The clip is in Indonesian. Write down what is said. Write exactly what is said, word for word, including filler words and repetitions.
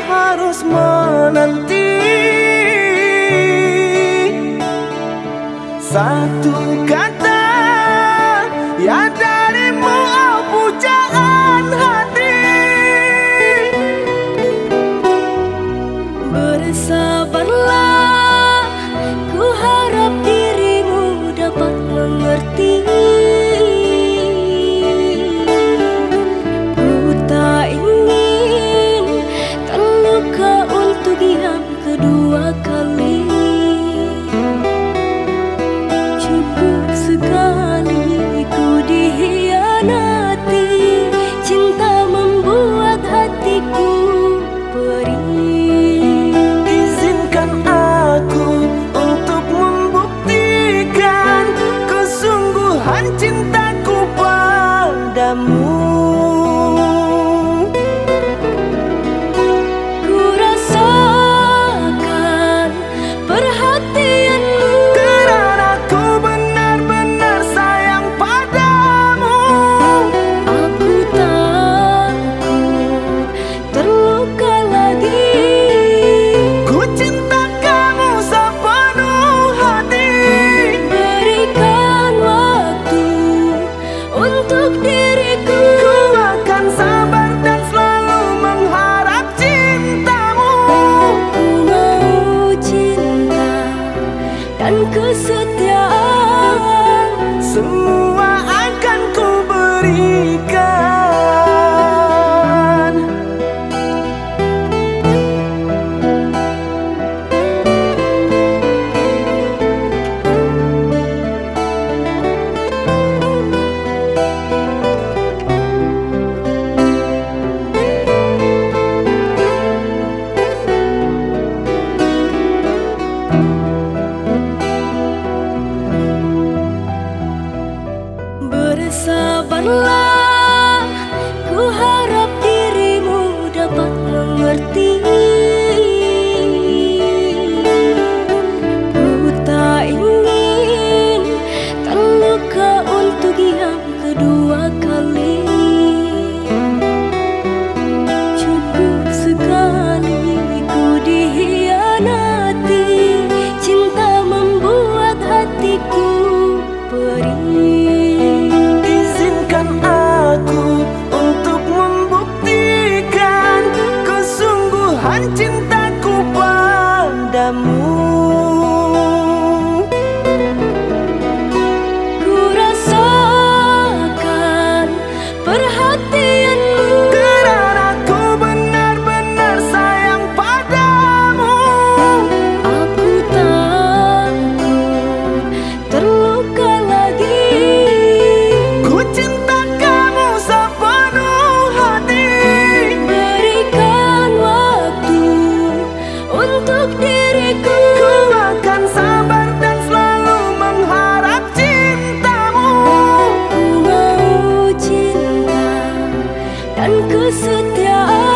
harus menanti satu kata ya darimu, oh pujaan hati. Bersabarlah, ku harap dirimu dapat mengerti. Ku tak ingin terluka untuk yang kedua kali. Cukup sekali ku dikhianati, cinta membuat hatiku perih. Izinkan aku untuk membuktikan kesungguhan cintaku padamu. Ku rasakan perhatianmu, Karena ku benar-benar sayang padamu. aku takut terluka lagi. Ku cinta kamu sepenuh hati. Berikan waktu untuk diriku. Ku akan sabar dan selalu mengharap cintamu. Ku mau cinta dan kesetiaan. Semua akan ku berikan. Bersabarlah, ku harap dirimu dapat mengerti. Ku tak ingin terluka untuk yang kedua kali. Cukup sekali ku dikhianati, cinta membuat hatiku perih. Izinkan aku untuk membuktikan kesungguhan cintaku padamu. Ku rasakan perhatianmu, Karena ku benar-benar sayang padamu. aku takut terluka lagi. Ku cinta kamu sepenuh hati. Berikan waktu untuk diriku. Ku akan sabar dan selalu mengharap cintamu. Ku mau cinta dan kesetiaan.